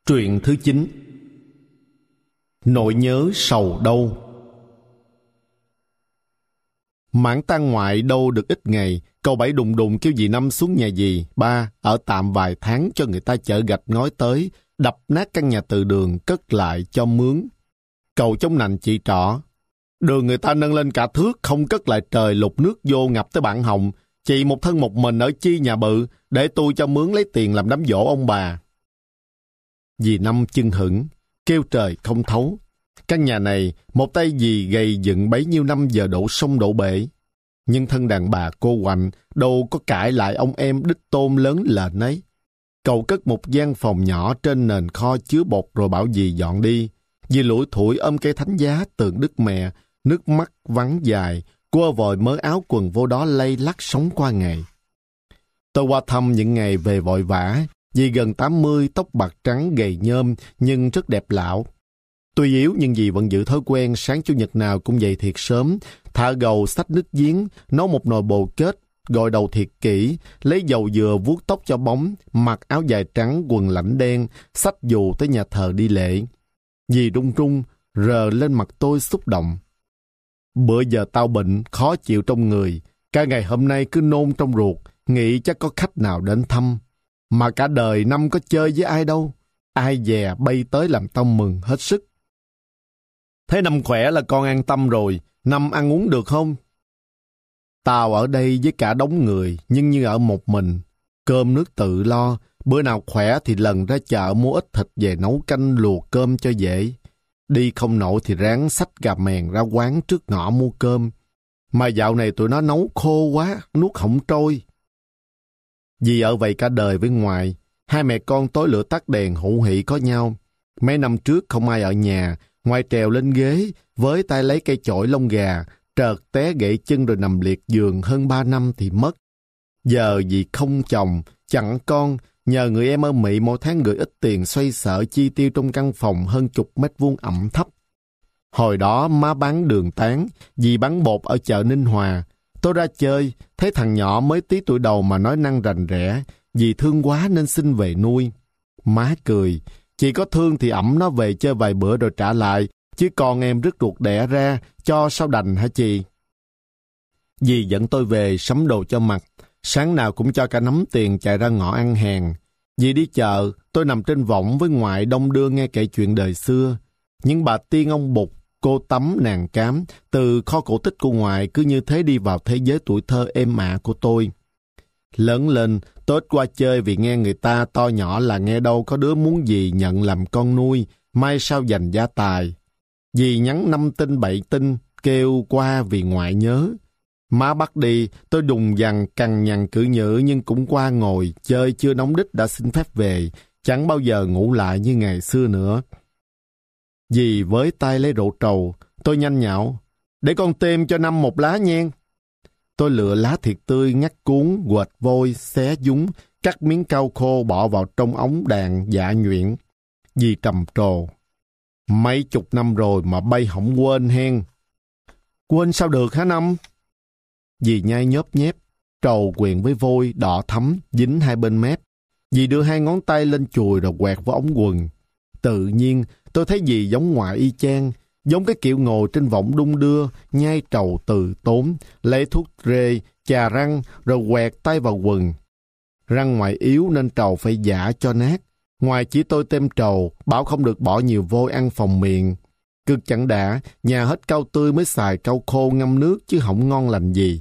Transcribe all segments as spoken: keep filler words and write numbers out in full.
Truyện thứ chín. Nỗi nhớ sầu đâu. Mãn tang ngoại đâu được ít ngày, cậu Bảy đùng đùng kêu dì Năm xuống nhà dì ba ở tạm vài tháng cho người ta chở gạch ngói tới, đập nát căn nhà từ đường cất lại cho mướn. Cậu chống nạnh chị trỏ: đường người ta nâng lên cả thước, không cất lại trời, lụt nước vô ngập tới bảng họng. Chị một thân một mình ở chi nhà bự, để tôi cho mướn lấy tiền làm đám giỗ ông bà. Dì Năm chưng hửng, kêu trời không thấu. Căn nhà này, một tay dì gầy dựng bấy nhiêu năm giờ đổ sông đổ bể. Nhưng thân đàn bà cô quạnh, đâu có cãi lại ông em đích tôn lớn lên ấy. Cậu cất một gian phòng nhỏ trên nền kho chứa bột rồi bảo dì dọn đi. Dì lủi thủi ôm cây thánh giá tượng Đức Mẹ, nước mắt vắng dài, cua vội mớ áo quần vô đó lay lắc sống qua ngày. Tôi qua thăm những ngày về vội vã. Dì gần tám mươi, tóc bạc trắng gầy nhôm nhưng rất đẹp lão. Tuy yếu nhưng dì vẫn giữ thói quen sáng chủ nhật nào cũng dậy thiệt sớm, thả gầu xách nước giếng, nấu một nồi bồ kết, gội đầu thiệt kỹ, lấy dầu dừa vuốt tóc cho bóng, mặc áo dài trắng quần lãnh đen, xách dù tới nhà thờ đi lễ. Dì run run rờ lên mặt tôi xúc động. Bữa giờ tao bệnh, khó chịu trong người, cả ngày hôm nay cứ nôn trong ruột, nghĩ chắc có khách nào đến thăm. Mà cả đời Năm có chơi với ai đâu, ai dè bay tới làm tao mừng hết sức. Thế Năm khỏe là con an tâm rồi, Năm ăn uống được không? Tao ở đây với cả đống người, nhưng như ở một mình, cơm nước tự lo, bữa nào khỏe thì lần ra chợ mua ít thịt về nấu canh luộc cơm cho dễ. Đi không nổi thì ráng xách gà mèn ra quán trước ngõ mua cơm. Mà dạo này tụi nó nấu khô quá, nuốt không trôi. Dì ở vậy cả đời với ngoại, hai mẹ con tối lửa tắt đèn hữu hỉ có nhau. Mấy năm trước không ai ở nhà, ngoại trèo lên ghế, với tay lấy cây chổi lông gà, trợt té gãy chân rồi nằm liệt giường hơn ba năm thì mất. Giờ dì không chồng, chẳng con, nhờ người em ở Mỹ mỗi tháng gửi ít tiền xoay sở chi tiêu trong căn phòng hơn chục mét vuông ẩm thấp. Hồi đó má bán đường tán, dì bán bột ở chợ Ninh Hòa. Tôi ra chơi, thấy thằng nhỏ mới tí tuổi đầu mà nói năng rành rẽ, dì thương quá nên xin về nuôi. Má cười, chị có thương thì ẵm nó về chơi vài bữa rồi trả lại, chứ con em rứt ruột đẻ ra, cho sao đành hả chị? Dì dẫn tôi về sắm đồ cho mặc, sáng nào cũng cho cả nắm tiền chạy ra ngõ ăn hàng. Dì đi chợ, tôi nằm trên võng với ngoại đông đưa nghe kể chuyện đời xưa. Những bà tiên ông Bụt, cô Tấm nàng Cám, từ kho cổ tích của ngoại cứ như thế đi vào thế giới tuổi thơ êm ả của tôi. Lớn lên, tôi ít qua chơi vì nghe người ta to nhỏ là nghe đâu có đứa muốn dì nhận làm con nuôi, mai sau dành gia tài. Dì nhắn năm tin bảy tin, kêu qua vì ngoại nhớ. Má bắt đi, tôi đùng dằn cằn nhằn cử nhữ nhưng cũng qua ngồi, chơi chưa nóng đích đã xin phép về, chẳng bao giờ ngủ lại như ngày xưa nữa. Dì với tay lấy rượu trầu, tôi nhanh nhạo, để con thêm cho Năm một lá nhen. Tôi lựa lá thiệt tươi, ngắt cuốn, quệt vôi, xé dúng, cắt miếng cau khô bỏ vào trong ống đàn dạ nhuyễn. Dì trầm trồ, mấy chục năm rồi mà bay không quên hen. Quên sao được hả Năm? Dì nhai nhớp nhép, trầu quyện với vôi, đỏ thắm, dính hai bên mép. Dì đưa hai ngón tay lên chùi rồi quẹt vào ống quần. Tự nhiên, tôi thấy dì giống ngoại y chang, giống cái kiểu ngồi trên võng đung đưa, nhai trầu từ tốn, lấy thuốc rê, chà răng, rồi quẹt tay vào quần. Răng ngoại yếu nên trầu phải giả cho nát. Ngoài chỉ tôi tem trầu, bảo không được bỏ nhiều vôi ăn phòng miệng. Cực chẳng đã, nhà hết cau tươi mới xài cau khô ngâm nước chứ không ngon lành gì.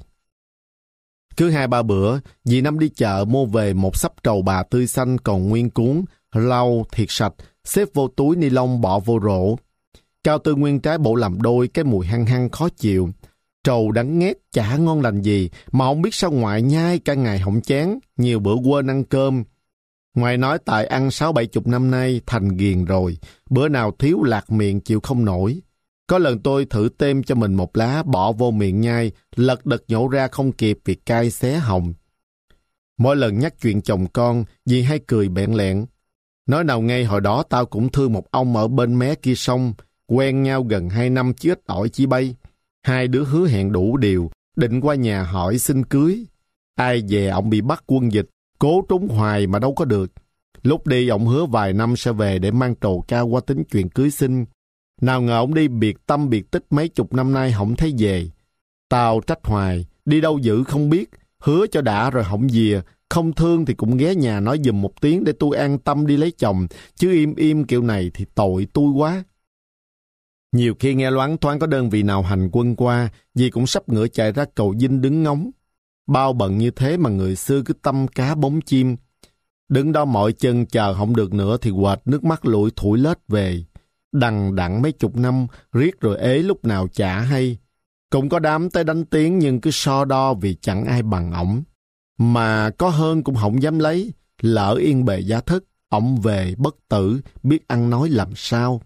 Cứ hai ba bữa, dì Năm đi chợ mua về một xấp trầu bà tươi xanh còn nguyên cuốn, lau thiệt sạch, xếp vô túi ni lông bỏ vô rổ. Cao tươi nguyên trái bổ làm đôi, cái mùi hăng hăng khó chịu. Trầu đắng nghét chả ngon lành gì, mà không biết sao ngoại nhai cả ngày không chán, nhiều bữa quên ăn cơm. Ngoại nói tại ăn sáu bảy chục năm nay thành ghiền rồi, bữa nào thiếu lạc miệng chịu không nổi. Có lần tôi thử tem cho mình một lá bỏ vô miệng nhai, lật đật nhổ ra không kịp vì cay xé họng. Mỗi lần nhắc chuyện chồng con, dì hay cười bẽn lẽn. Nói nào ngay hồi đó tao cũng thương một ông ở bên mé kia sông, quen nhau gần hai năm chứ ít ỏi chi bay. Hai đứa hứa hẹn đủ điều, định qua nhà hỏi xin cưới. Ai dè ông bị bắt quân dịch, cố trốn hoài mà đâu có được. Lúc đi ông hứa vài năm sẽ về để mang trầu cao qua tính chuyện cưới xin. Nào ngờ ông đi biệt tâm biệt tích mấy chục năm nay không thấy về. Tao trách hoài, đi đâu dữ không biết, hứa cho đã rồi hổng về, không thương thì cũng ghé nhà nói giùm một tiếng để tôi an tâm đi lấy chồng, chứ im im kiểu này thì tội tôi quá. Nhiều khi nghe loáng thoáng có đơn vị nào hành quân qua, dì cũng sắp ngửa chạy ra cầu Vinh đứng ngóng. Bao bận như thế mà người xưa cứ tâm cá bóng chim. Đứng đó mỏi chân chờ không được nữa thì quệt nước mắt lụi thủi lết về. Đằng đẵng mấy chục năm, riết rồi ế lúc nào chả hay. Cũng có đám tới đánh tiếng nhưng cứ so đo vì chẳng ai bằng ổng. Mà có hơn cũng không dám lấy, lỡ yên bề gia thất, ổng về bất tử, biết ăn nói làm sao.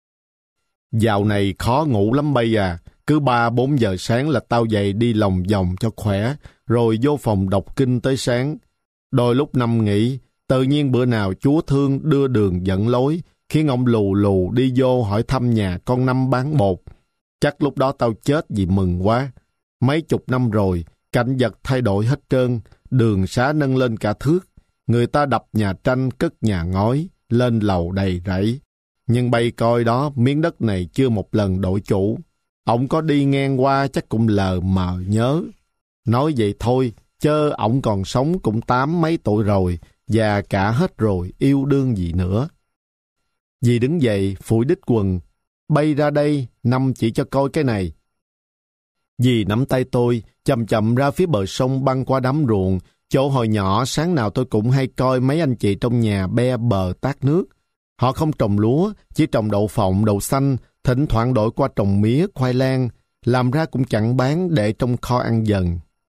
Dạo này khó ngủ lắm bây à, cứ ba bốn giờ sáng là tao dậy đi lòng vòng cho khỏe, rồi vô phòng đọc kinh tới sáng. Đôi lúc nằm nghỉ, tự nhiên bữa nào Chúa thương đưa đường dẫn lối, khiến ông lù lù đi vô hỏi thăm nhà con Năm bán bột. Chắc lúc đó tao chết vì mừng quá. Mấy chục năm rồi, cảnh vật thay đổi hết trơn, đường xá nâng lên cả thước. Người ta đập nhà tranh, cất nhà ngói, lên lầu đầy rẫy. Nhưng bay coi đó, miếng đất này chưa một lần đổi chủ. Ổng có đi ngang qua chắc cũng lờ mờ nhớ. Nói vậy thôi, chớ ổng còn sống cũng tám mấy tuổi rồi, già cả hết rồi, yêu đương gì nữa. Dì đứng dậy, phủi đít quần. Bay ra đây, Năm chỉ cho coi cái này. Dì nắm tay tôi, chậm chậm ra phía bờ sông băng qua đám ruộng, chỗ hồi nhỏ sáng nào tôi cũng hay coi mấy anh chị trong nhà be bờ tát nước. Họ không trồng lúa, chỉ trồng đậu phộng, đậu xanh, thỉnh thoảng đổi qua trồng mía, khoai lang, làm ra cũng chẳng bán để trong kho ăn dần.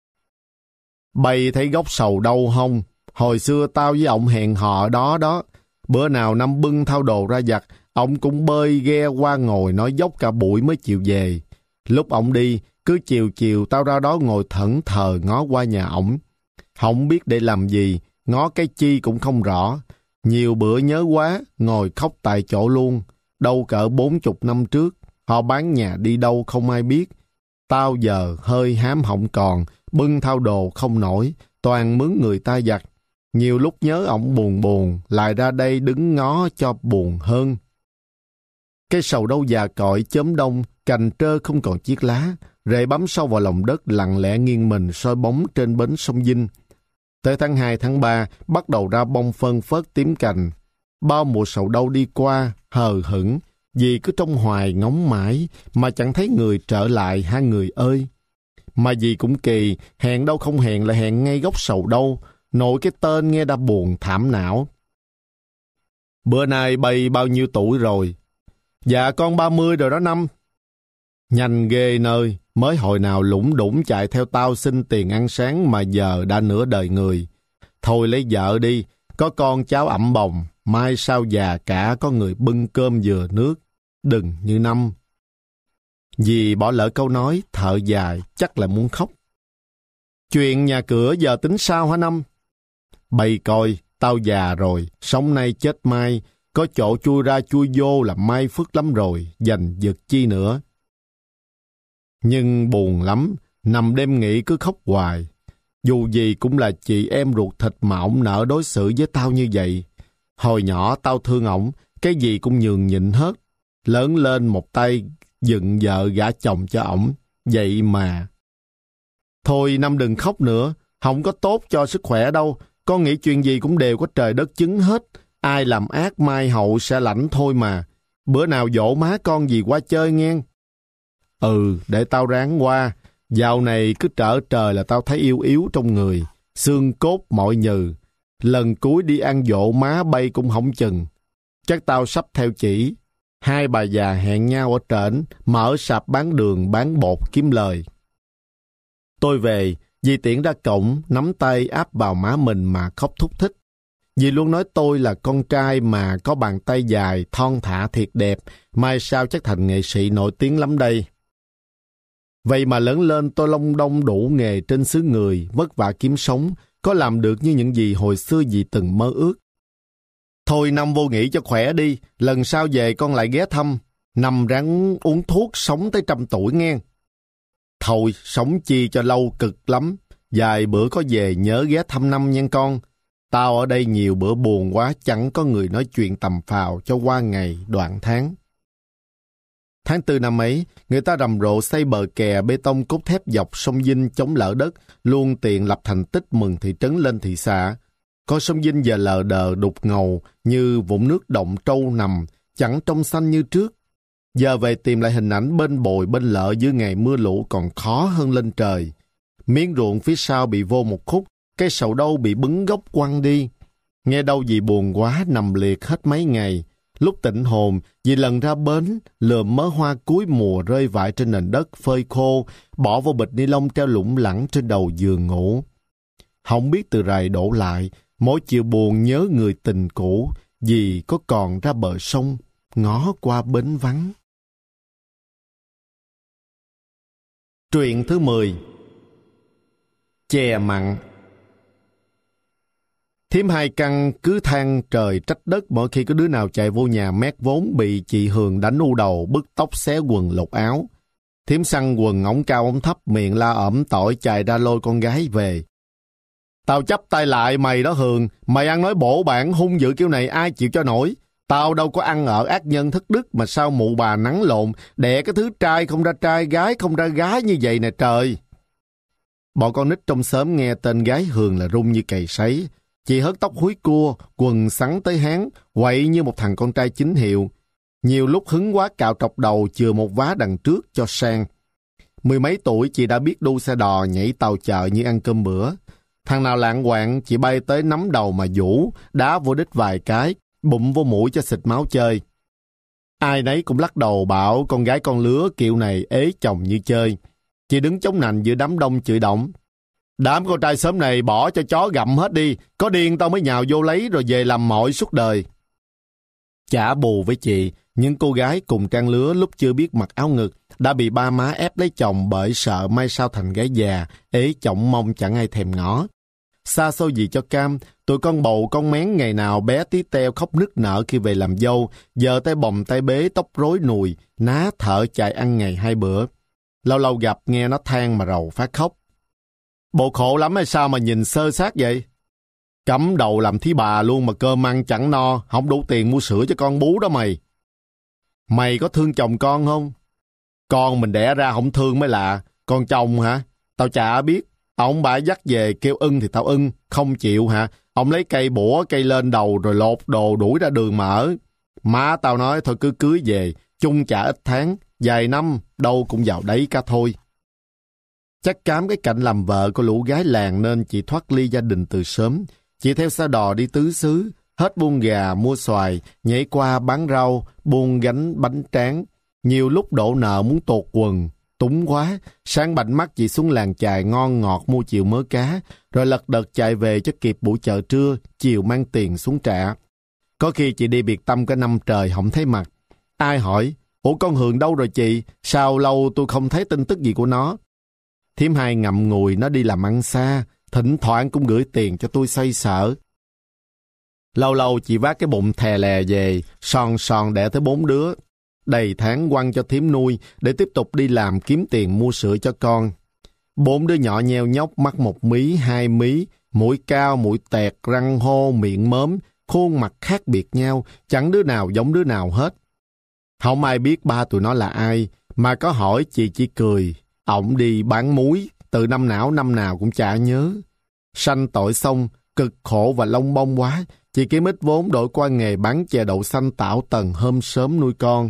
Bay thấy gốc sầu đâu không? Hồi xưa tao với ổng hẹn hò ở đó đó. Bữa nào Năm bưng thao đồ ra giặt, ổng cũng bơi ghe qua ngồi nói dốc cả buổi mới chịu về. Lúc ổng đi, cứ chiều chiều tao ra đó ngồi thẫn thờ ngó qua nhà ổng. Không biết để làm gì, ngó cái chi cũng không rõ. Nhiều bữa nhớ quá, ngồi khóc tại chỗ luôn. Đâu cỡ bốn chục năm trước, họ bán nhà đi đâu không ai biết. Tao giờ hơi hám họng còn, bưng thao đồ không nổi, toàn mướn người ta giặt. Nhiều lúc nhớ ổng buồn buồn, lại ra đây đứng ngó cho buồn hơn. Cây sầu đâu già cội chớm đông, cành trơ không còn chiếc lá, rễ bám sâu vào lòng đất lặng lẽ nghiêng mình soi bóng trên bến sông Vinh. Tới tháng hai, tháng ba, bắt đầu ra bông phân phớt tím cành. Bao mùa sầu đâu đi qua, hờ hững, vì cứ trông hoài ngóng mãi, mà chẳng thấy người trở lại hai người ơi. Mà gì cũng kỳ, hẹn đâu không hẹn là hẹn ngay gốc sầu đâu, nội cái tên nghe đã buồn thảm não. Bữa nay Bay bao nhiêu tuổi rồi? Dạ con ba mươi rồi đó Năm. Nhanh ghê nơi, mới hồi nào lủng đủng chạy theo tao xin tiền ăn sáng mà giờ đã nửa đời người. Thôi lấy vợ đi, có con cháu ẵm bồng, mai sau già cả có người bưng cơm vừa nước. Đừng như Năm. Dì bỏ lỡ câu nói, thở dài, chắc là muốn khóc. Chuyện nhà cửa giờ tính sao hả Năm? Bay coi, tao già rồi, sống nay chết mai, có chỗ chui ra chui vô là may phước lắm rồi, dành giật chi nữa. Nhưng buồn lắm, nằm đêm nghỉ cứ khóc hoài. Dù gì cũng là chị em ruột thịt mà ổng nỡ đối xử với tao như vậy. Hồi nhỏ tao thương ổng, cái gì cũng nhường nhịn hết. Lớn lên một tay dựng vợ gả chồng cho ổng, vậy mà. Thôi Năm đừng khóc nữa, không có tốt cho sức khỏe đâu. Con nghĩ chuyện gì cũng đều có trời đất chứng hết. Ai làm ác mai hậu sẽ lãnh thôi mà. Bữa nào dỗ má con gì qua chơi nghe. Ừ, để tao ráng qua. Dạo này cứ trở trời là tao thấy yếu yếu trong người. Xương cốt mỏi nhừ. Lần cuối đi ăn dỗ má Bay cũng không chừng. Chắc tao sắp theo chỉ. Hai bà già hẹn nhau ở trển, mở sạp bán đường bán bột kiếm lời. Tôi về, dì tiễn ra cổng, nắm tay áp vào má mình mà khóc thúc thích. Dì luôn nói tôi là con trai mà có bàn tay dài, thon thả thiệt đẹp, mai sau chắc thành nghệ sĩ nổi tiếng lắm đây. Vậy mà lớn lên tôi long đong đủ nghề trên xứ người, vất vả kiếm sống, có làm được như những gì hồi xưa dì từng mơ ước. Thôi Năm vô nghỉ cho khỏe đi, lần sau về con lại ghé thăm. Năm ráng uống thuốc sống tới trăm tuổi nghe. Thôi, sống chi cho lâu cực lắm, vài bữa có về nhớ ghé thăm Năm nha con. Tao ở đây nhiều bữa buồn quá, chẳng có người nói chuyện tầm phào cho qua ngày, đoạn tháng. Tháng tư năm ấy, người ta rầm rộ xây bờ kè bê tông cốt thép dọc sông Vinh chống lở đất, luôn tiện lập thành tích mừng thị trấn lên thị xã. Con sông Vinh giờ lờ đờ đục ngầu như vũng nước động trâu nằm, chẳng trong xanh như trước. Giờ về tìm lại hình ảnh bên bồi bên lợ dưới ngày mưa lũ còn khó hơn lên trời. Miếng ruộng phía sau bị vô một khúc, cây sầu đâu bị bứng gốc quăng đi. Nghe đâu vì buồn quá nằm liệt hết mấy ngày. Lúc tỉnh hồn, vì lần ra bến, lượm mớ hoa cuối mùa rơi vãi trên nền đất phơi khô, bỏ vô bịch ni lông treo lủng lẳng trên đầu giường ngủ. Không biết từ rày đổ lại, mỗi chiều buồn nhớ người tình cũ, vì có còn ra bờ sông, ngó qua bến vắng. Truyện thứ mười. Chè mặn. Thím Hai Căn cứ than trời trách đất mỗi khi có đứa nào chạy vô nhà mét vốn bị chị Hường đánh u đầu, bứt tóc xé quần lột áo. Thím săn quần ống cao ống thấp, miệng la ẩm tỏi chạy ra lôi con gái về. Tao chắp tay lại mày đó Hường, mày ăn nói bổ bản hung dữ kiểu này ai chịu cho nổi. Tao đâu có ăn ở ác nhân thất đức mà sao mụ bà nắng lộn, đẻ cái thứ trai không ra trai, gái không ra gái như vậy nè trời. Bọn con nít trong xóm nghe tên gái Hường là rung như cày sấy. Chị hớt tóc húi cua, quần sắn tới háng, quậy như một thằng con trai chính hiệu. Nhiều lúc hứng quá cạo trọc đầu chừa một vá đằng trước cho sang. Mười mấy tuổi chị đã biết đu xe đò nhảy tàu chợ như ăn cơm bữa. Thằng nào lạng quạng chị bay tới nắm đầu mà vũ, đá vô đít vài cái, bụng vô mũi cho xịt máu chơi. Ai nấy cũng lắc đầu bảo con gái con lứa kiểu này ế chồng như chơi. Chị đứng chống nạnh giữa đám đông chửi động. Đám con trai xóm này bỏ cho chó gặm hết đi, có điên tao mới nhào vô lấy rồi về làm mọi suốt đời. Chả bù với chị, những cô gái cùng trang lứa lúc chưa biết mặc áo ngực đã bị ba má ép lấy chồng bởi sợ mai sau thành gái già, ế chổng mông chẳng ai thèm ngó. Xa xôi gì cho cam, tụi con bầu con mén ngày nào bé tí teo khóc nức nở khi về làm dâu, giờ tay bồng tay bế tóc rối nùi, ná thở chạy ăn ngày hai bữa. Lâu lâu gặp nghe nó than mà rầu phát khóc. Bộ khổ lắm hay sao mà nhìn sơ sát vậy? Cắm đầu làm thí bà luôn mà cơm ăn chẳng no, không đủ tiền mua sữa cho con bú đó mày. Mày có thương chồng con không? Con mình đẻ ra không thương mới lạ. Còn chồng hả? Tao chả biết. Ông bà dắt về kêu ưng thì tao ưng, không chịu hả? Ông lấy cây bủa cây lên đầu rồi lột đồ đuổi ra đường mà ở. Má tao nói thôi cứ cưới về, chung trả ít tháng, vài năm, đâu cũng vào đấy cả thôi. Chắc cám cái cảnh làm vợ của lũ gái làng nên chị thoát ly gia đình từ sớm. Chị theo xe đò đi tứ xứ, hết buôn gà, mua xoài, nhảy qua bán rau, buôn gánh bánh tráng. Nhiều lúc đổ nợ muốn tột quần, túng quá, sáng bảnh mắt chị xuống làng chài ngon ngọt mua chiều mớ cá, rồi lật đật chạy về cho kịp buổi chợ trưa, chiều mang tiền xuống trả. Có khi chị đi biệt tâm cả năm trời không thấy mặt. Ai hỏi, ủa con Hường đâu rồi chị, sao lâu tôi không thấy tin tức gì của nó? Thím Hai ngậm ngùi nó đi làm ăn xa, thỉnh thoảng cũng gửi tiền cho tôi xoay sở. Lâu lâu chị vác cái bụng thè lè về, son son đẻ tới bốn đứa. Đầy tháng quăng cho thím nuôi để tiếp tục đi làm kiếm tiền mua sữa cho con. Bốn đứa nhỏ nheo nhóc mắt một mí, hai mí, mũi cao, mũi tẹt, răng hô, miệng mớm, khuôn mặt khác biệt nhau, chẳng đứa nào giống đứa nào hết. Không ai biết ba tụi nó là ai, mà có hỏi chị chỉ cười. Ổng đi bán muối, từ năm nào năm nào cũng chả nhớ. Sanh tội xong, cực khổ và lông bông quá, chị kiếm ít vốn đổi qua nghề bán chè đậu xanh tảo tần hôm sớm nuôi con.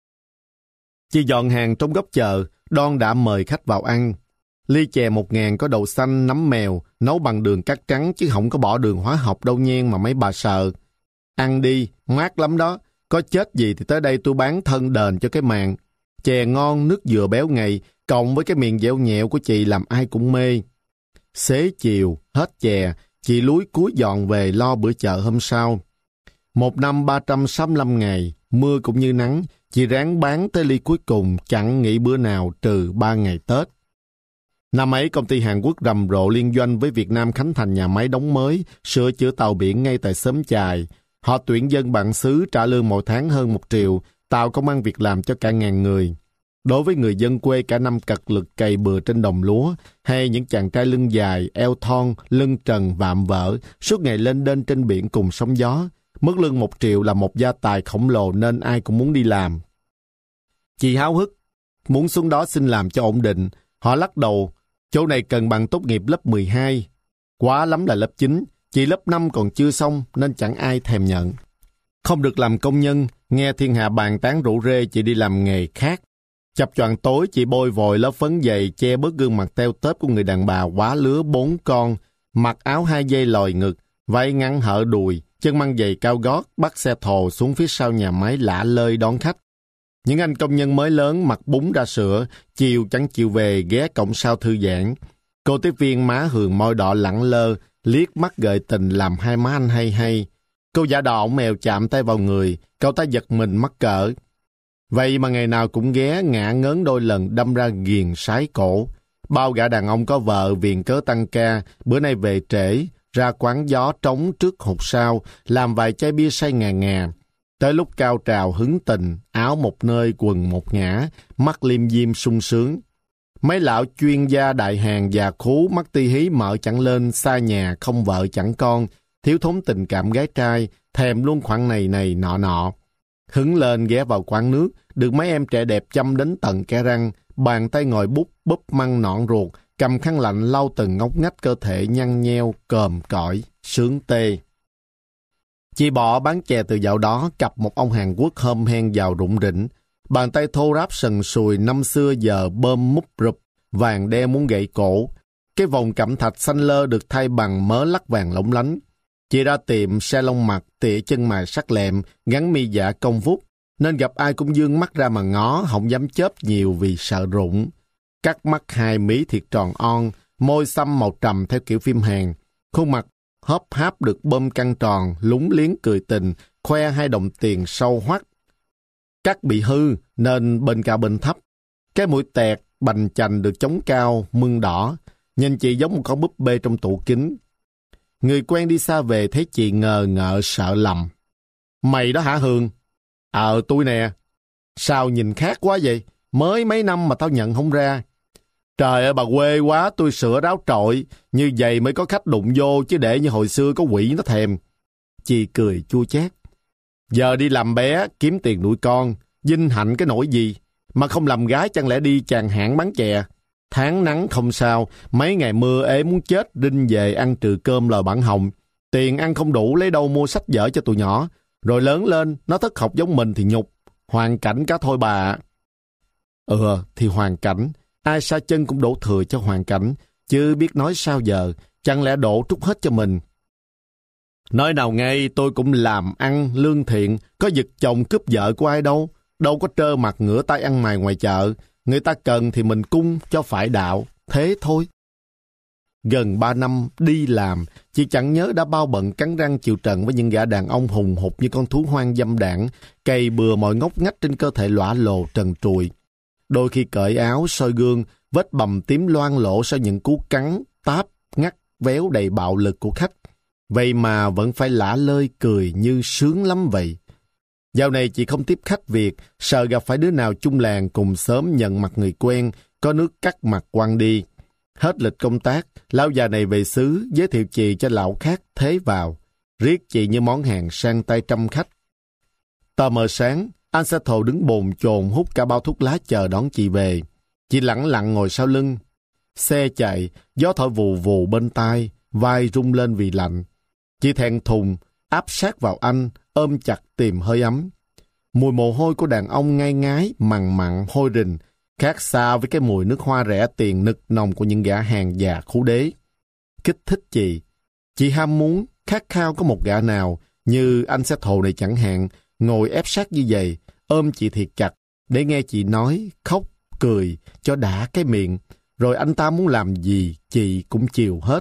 Chị dọn hàng trong góc chợ, Đoan đã mời khách vào ăn. Ly chè một ngàn có đậu xanh, nấm mèo, nấu bằng đường cát trắng chứ không có bỏ đường hóa học đâu nhen mà mấy bà sợ. Ăn đi, mát lắm đó, có chết gì thì tới đây tôi bán thân đền cho cái mạng. Chè ngon, nước dừa béo ngậy, cộng với cái miệng dẻo nhẹo của chị làm ai cũng mê. Xế chiều, hết chè, chị lúi cúi dọn về lo bữa chợ hôm sau. Một năm ba trăm sáu mươi lăm ngày, mưa cũng như nắng, chị ráng bán tới ly cuối cùng, chẳng nghỉ bữa nào trừ ba ngày Tết. Năm ấy, công ty Hàn Quốc rầm rộ liên doanh với Việt Nam khánh thành nhà máy đóng mới, sửa chữa tàu biển ngay tại xóm chài. Họ tuyển dân bản xứ trả lương mỗi tháng hơn một triệu, tạo công ăn việc làm cho cả ngàn người. Đối với người dân quê cả năm cật lực cày bừa trên đồng lúa, hay những chàng trai lưng dài, eo thon, lưng trần vạm vỡ, suốt ngày lên đên trên biển cùng sóng gió, mức lương một triệu là một gia tài khổng lồ nên ai cũng muốn đi làm. Chị háo hức, muốn xuống đó xin làm cho ổn định. Họ lắc đầu, chỗ này cần bằng tốt nghiệp lớp mười hai. Quá lắm là lớp chín, chị lớp năm còn chưa xong nên chẳng ai thèm nhận. Không được làm công nhân, nghe thiên hạ bàn tán rủ rê chị đi làm nghề khác. Chập choạng tối chị bôi vội lớp phấn dày che bớt gương mặt teo tớp của người đàn bà quá lứa bốn con, mặc áo hai dây lòi ngực, váy ngắn hở đùi, chân măng giày cao gót, bắt xe thồ xuống phía sau nhà máy lả lơi đón khách. Những anh công nhân mới lớn mặc bún ra sữa, chiều chẳng chịu về ghé cổng sau thư giãn. Cô tiếp viên má hường môi đỏ lẳng lơ, liếc mắt gợi tình làm hai má anh hay hay. Cô giả đò ổng mèo chạm tay vào người, cậu ta giật mình mắc cỡ. Vậy mà ngày nào cũng ghé ngã ngớn đôi lần đâm ra ghiền sái cổ. Bao gã đàn ông có vợ viền cớ tăng ca, bữa nay về trễ, ra quán gió trống trước hụt sao, làm vài chai bia say ngà ngà. Tới lúc cao trào hứng tình, áo một nơi quần một ngã, mắt liêm diêm sung sướng. Mấy lão chuyên gia đại hàng già khú mắt ti hí mở chẳng lên, xa nhà không vợ chẳng con, thiếu thốn tình cảm gái trai, thèm luôn khoản này này nọ nọ. Hứng lên ghé vào quán nước, được mấy em trẻ đẹp chăm đến tận kẽ răng, bàn tay ngồi bút búp măng nõn ruột, cầm khăn lạnh lau từng ngóc ngách cơ thể nhăn nheo, còm cõi, sướng tê. Chị bỏ bán chè từ dạo đó, cặp một ông Hàn Quốc hôm hen vào rụng rỉnh. Bàn tay thô ráp sần sùi năm xưa giờ bơm múp rụp, vàng đe muốn gãy cổ. Cái vòng cẩm thạch xanh lơ được thay bằng mớ lắc vàng lóng lánh. Chị ra tiệm xe lông mặt, tỉa chân mày sắc lẹm, gắn mi dạ công vút, nên gặp ai cũng dương mắt ra mà ngó, không dám chớp nhiều vì sợ rụng. Cắt mắt hai mí thiệt tròn on, môi xăm màu trầm theo kiểu phim Hàn, khuôn mặt hớp háp được bơm căng tròn, lúng liếng cười tình, khoe hai đồng tiền sâu hoắt. Cắt bị hư nên bên cao bên thấp, cái mũi tẹt bành chành được chống cao, mưng đỏ, nhìn chị giống một con búp bê trong tủ kính. Người quen đi xa về thấy chị ngờ ngợ sợ lầm. Mày đó hả Hương? Ờ tôi nè. Sao nhìn khác quá vậy? Mới mấy năm mà tao nhận không ra. Trời ơi bà quê quá, tôi sửa ráo trội. Như vậy mới có khách đụng vô, chứ để như hồi xưa có quỷ nó thèm. Chị cười chua chát. Giờ đi làm bé, kiếm tiền nuôi con. Vinh hạnh cái nỗi gì? Mà không làm gái chẳng lẽ đi chàng hãng bán chè? Tháng nắng không sao, mấy ngày mưa ế muốn chết, đinh về ăn trừ cơm lời bản hồng. Tiền ăn không đủ lấy đâu mua sách vở cho tụi nhỏ. Rồi lớn lên, nó thất học giống mình thì nhục. Hoàn cảnh cả thôi bà. Ừ, thì hoàn cảnh. Ai sa chân cũng đổ thừa cho hoàn cảnh. Chứ biết nói sao giờ, chẳng lẽ đổ trút hết cho mình. Nói nào ngay, tôi cũng làm ăn lương thiện, có giật chồng cướp vợ của ai đâu. Đâu có trơ mặt ngửa tay ăn mày ngoài chợ. Người ta cần thì mình cung cho phải đạo. Thế thôi. Gần ba năm đi làm, chị chẳng nhớ đã bao bận cắn răng chịu trận với những gã đàn ông hùng hục như con thú hoang dâm đảng, cày bừa mọi ngóc ngách trên cơ thể lõa lồ trần trụi. Đôi khi cởi áo, soi gương, vết bầm tím loang lổ sau những cú cắn, táp, ngắt, véo đầy bạo lực của khách. Vậy mà vẫn phải lả lơi cười như sướng lắm vậy. Dạo này chị không tiếp khách Việt, sợ gặp phải đứa nào chung làng cùng sớm nhận mặt người quen, có nước cắt mặt quăng đi. Hết lịch công tác, lão già này về xứ, giới thiệu chị cho lão khác thế vào, riết chị như món hàng sang tay trăm khách. Tờ mờ sáng, anh sẽ thồ đứng bồn chồn hút cả bao thuốc lá chờ đón chị về. Chị lẳng lặng ngồi sau lưng. Xe chạy, gió thổi vù vù bên tai, vai rung lên vì lạnh. Chị thẹn thùng, áp sát vào anh, ôm chặt tìm hơi ấm. Mùi mồ hôi của đàn ông ngai ngái, mằn mặn, hôi rình, khác xa với cái mùi nước hoa rẻ tiền nực nồng của những gã hàng già khú đế. Kích thích chị. Chị ham muốn, khát khao có một gã nào, như anh xe thồ này chẳng hạn, ngồi ép sát như vậy, ôm chị thiệt chặt, để nghe chị nói, khóc, cười, cho đã cái miệng, rồi anh ta muốn làm gì, chị cũng chiều hết.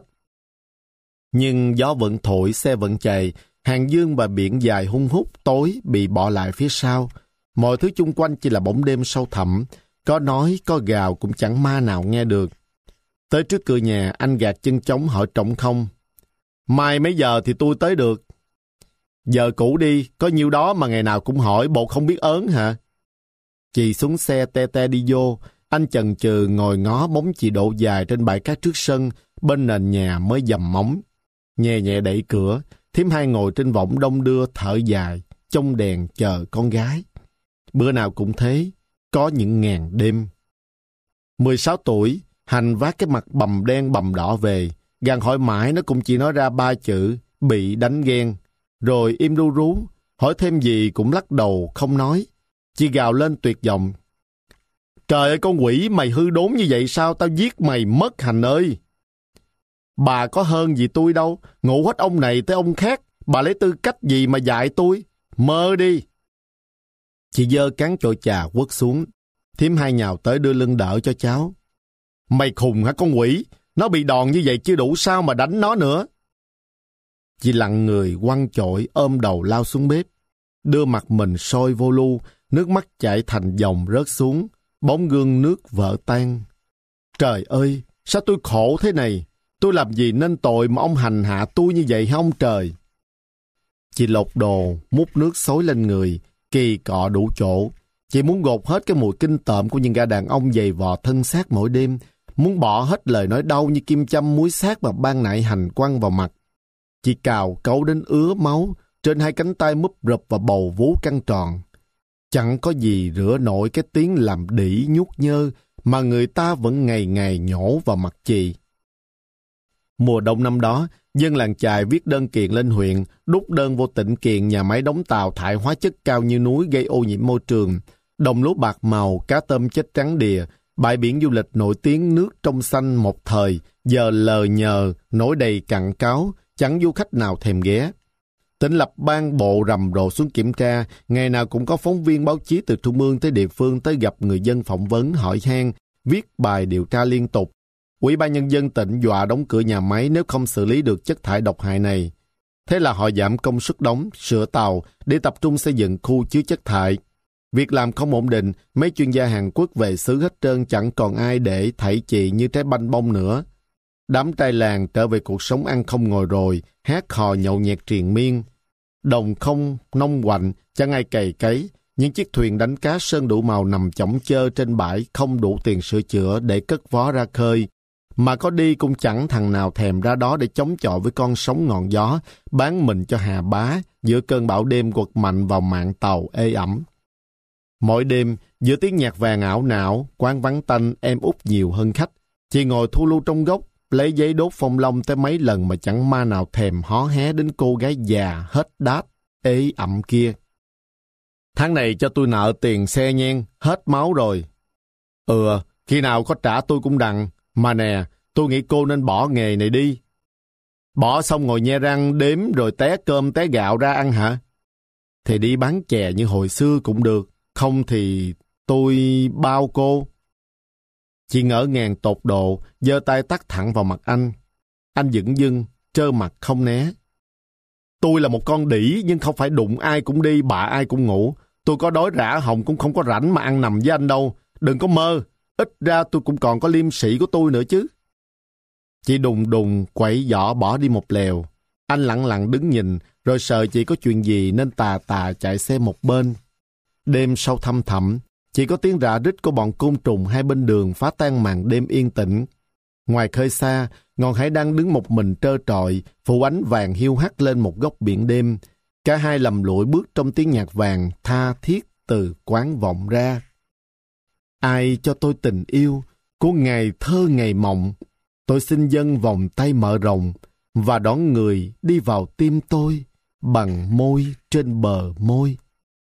Nhưng gió vẫn thổi, xe vẫn chạy, hàng dương và biển dài hung hút, tối bị bỏ lại phía sau. Mọi thứ chung quanh chỉ là bóng đêm sâu thẳm, có nói, có gào cũng chẳng ma nào nghe được. Tới trước cửa nhà, anh gạt chân trống hỏi trống không. Mai mấy giờ thì tôi tới được? Giờ cũ đi, có nhiêu đó mà ngày nào cũng hỏi, bộ không biết ớn hả? Chị xuống xe te te đi vô. Anh chần chừ ngồi ngó bóng chị độ dài trên bãi cát trước sân, bên nền nhà mới dầm móng. Nhẹ nhẹ đẩy cửa, thím Hai ngồi trên võng đông đưa thở dài, trông đèn chờ con gái. Bữa nào cũng thế, có những ngàn đêm. mười sáu tuổi, Hành vác cái mặt bầm đen bầm đỏ về. Gàn hỏi mãi nó cũng chỉ nói ra ba chữ, bị đánh ghen. Rồi im ru rú, hỏi thêm gì cũng lắc đầu không nói. Chị gào lên tuyệt vọng. Trời ơi con quỷ, mày hư đốn như vậy sao? Tao giết mày mất Hành ơi. Bà có hơn gì tôi đâu, ngủ hết ông này tới ông khác. Bà lấy tư cách gì mà dạy tôi? Mơ đi. Chị giơ cán chổi trà quất xuống. Thím Hai nhào tới đưa lưng đỡ cho cháu. Mày khùng hả con quỷ? Nó bị đòn như vậy chưa đủ sao mà đánh nó nữa? Chị lặng người quăng chổi ôm đầu lao xuống bếp. Đưa mặt mình sôi vô lu, nước mắt chảy thành dòng rớt xuống. Bóng gương nước vỡ tan. Trời ơi, sao tôi khổ thế này? Tôi làm gì nên tội mà ông hành hạ tôi như vậy hả ông trời? Chị lột đồ, múc nước xối lên người, kỳ cọ đủ chỗ. Chị muốn gột hết cái mùi kinh tởm của những gã đàn ông giày vò thân xác mỗi đêm, muốn bỏ hết lời nói đau như kim châm muối xác mà ban nãy Hành quăng vào mặt. Chị cào cấu đến ứa máu, trên hai cánh tay múp rụp và bầu vú căng tròn. Chẳng có gì rửa nổi cái tiếng làm đỉ nhút nhơ mà người ta vẫn ngày ngày nhổ vào mặt chị. Mùa đông năm đó, dân làng chài viết đơn kiện lên huyện, đút đơn vô tỉnh kiện nhà máy đóng tàu thải hóa chất cao như núi gây ô nhiễm môi trường. Đồng lúa bạc màu, cá tôm chết trắng đìa, bãi biển du lịch nổi tiếng nước trong xanh một thời, giờ lờ nhờ, nổi đầy cặn cáo, chẳng du khách nào thèm ghé. Tỉnh lập ban bộ rầm rộ xuống kiểm tra, ngày nào cũng có phóng viên báo chí từ trung ương tới địa phương tới gặp người dân phỏng vấn, hỏi han, viết bài điều tra liên tục. Ủy ban nhân dân tỉnh dọa đóng cửa nhà máy nếu không xử lý được chất thải độc hại này. Thế là họ giảm công suất đóng, sửa tàu để tập trung xây dựng khu chứa chất thải. Việc làm không ổn định, mấy chuyên gia Hàn Quốc về xứ hết trơn, chẳng còn ai để thảy chị như trái banh bông nữa. Đám trai làng trở về cuộc sống ăn không ngồi rồi, hát hò nhậu nhẹt triền miên. Đồng không nông hoạnh, chẳng ai cày cấy. Những chiếc thuyền đánh cá sơn đủ màu nằm chõng chơ trên bãi không đủ tiền sửa chữa để cất vó ra khơi. Mà có đi cũng chẳng thằng nào thèm ra đó để chống chọi với con sóng ngọn gió, bán mình cho hà bá giữa cơn bão đêm quật mạnh vào mạn tàu ê ẩm. Mỗi đêm, giữa tiếng nhạc vàng ảo não, quán vắng tanh em út nhiều hơn khách. Chị ngồi thu lưu trong góc, lấy giấy đốt phong long tới mấy lần mà chẳng ma nào thèm hó hé đến cô gái già hết đát, ế ẩm kia. Tháng này cho tôi nợ tiền xe nhen, hết máu rồi. Ừ, khi nào có trả tôi cũng đặng. Mà nè, tôi nghĩ cô nên bỏ nghề này đi. Bỏ xong ngồi nhe răng đếm rồi té cơm té gạo ra ăn hả? Thì đi bán chè như hồi xưa cũng được. Không thì tôi bao cô. Chị ngỡ ngàng tột độ, giơ tay tắt thẳng vào mặt anh. Anh dửng dưng, trơ mặt không né. Tôi là một con đĩ nhưng không phải đụng ai cũng đi, bạ ai cũng ngủ. Tôi có đói rã họng cũng không có rảnh mà ăn nằm với anh đâu. Đừng có mơ, ít ra tôi cũng còn có liêm sĩ của tôi nữa chứ. Chị đùng đùng quậy giỏ bỏ đi một lèo. Anh lặng lặng đứng nhìn, rồi sợ chị có chuyện gì nên tà tà chạy xe một bên. Đêm sâu thăm thẳm, chỉ có tiếng rạ rít của bọn côn trùng hai bên đường phá tan màn đêm yên tĩnh. Ngoài khơi xa, ngọn hải đăng đứng một mình trơ trọi, phủ ánh vàng hiu hắt lên một góc biển đêm. Cả hai lầm lũi bước trong tiếng nhạc vàng tha thiết từ quán vọng ra. Ai cho tôi tình yêu của ngày thơ ngày mộng, tôi xin dâng vòng tay mở rộng và đón người đi vào tim tôi bằng môi trên bờ môi.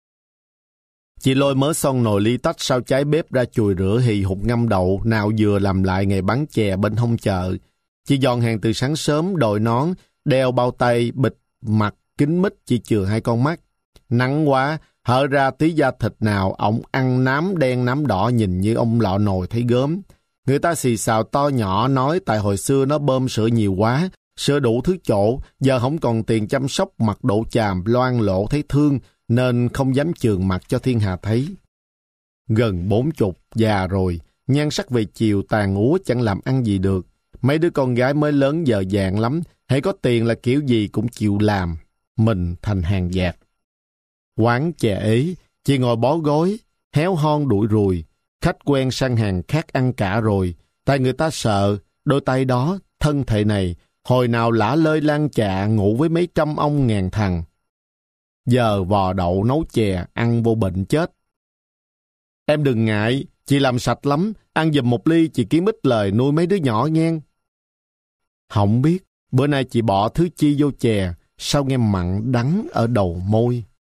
Chị lôi mớ son nồi ly tách sau cháy bếp ra chùi rửa hì hục ngâm đậu, nào vừa làm lại nghề bán chè bên hông chợ. Chị dọn hàng từ sáng sớm, đội nón, đeo bao tay, bịt mặt, kính mít chỉ chừa hai con mắt. Nắng quá, hở ra tí da thịt nào, ổng ăn nám đen nám đỏ nhìn như ông lọ nồi thấy gớm. Người ta xì xào to nhỏ nói tại hồi xưa nó bơm sữa nhiều quá, sữa đủ thứ chỗ, giờ không còn tiền chăm sóc mặt độ chàm, loang lộ thấy thương, nên không dám chườn mặt cho thiên hạ thấy. Gần bốn chục, già rồi, nhan sắc về chiều tàn úa chẳng làm ăn gì được. Mấy đứa con gái mới lớn giờ dạng lắm, hễ có tiền là kiểu gì cũng chịu làm. Mình thành hàng dạt. Quán chè ấy, chị ngồi bó gối, héo hon đuổi ruồi. Khách quen sang hàng khác ăn cả rồi, tại người ta sợ, đôi tay đó, thân thể này, hồi nào lả lơi lan chạ ngủ với mấy trăm ông ngàn thằng. Giờ vò đậu nấu chè, ăn vô bệnh chết. Em đừng ngại, chị làm sạch lắm, ăn giùm một ly chị kiếm ít lời nuôi mấy đứa nhỏ nghe. Không biết, bữa nay chị bỏ thứ chi vô chè, sao nghe mặn đắng ở đầu môi.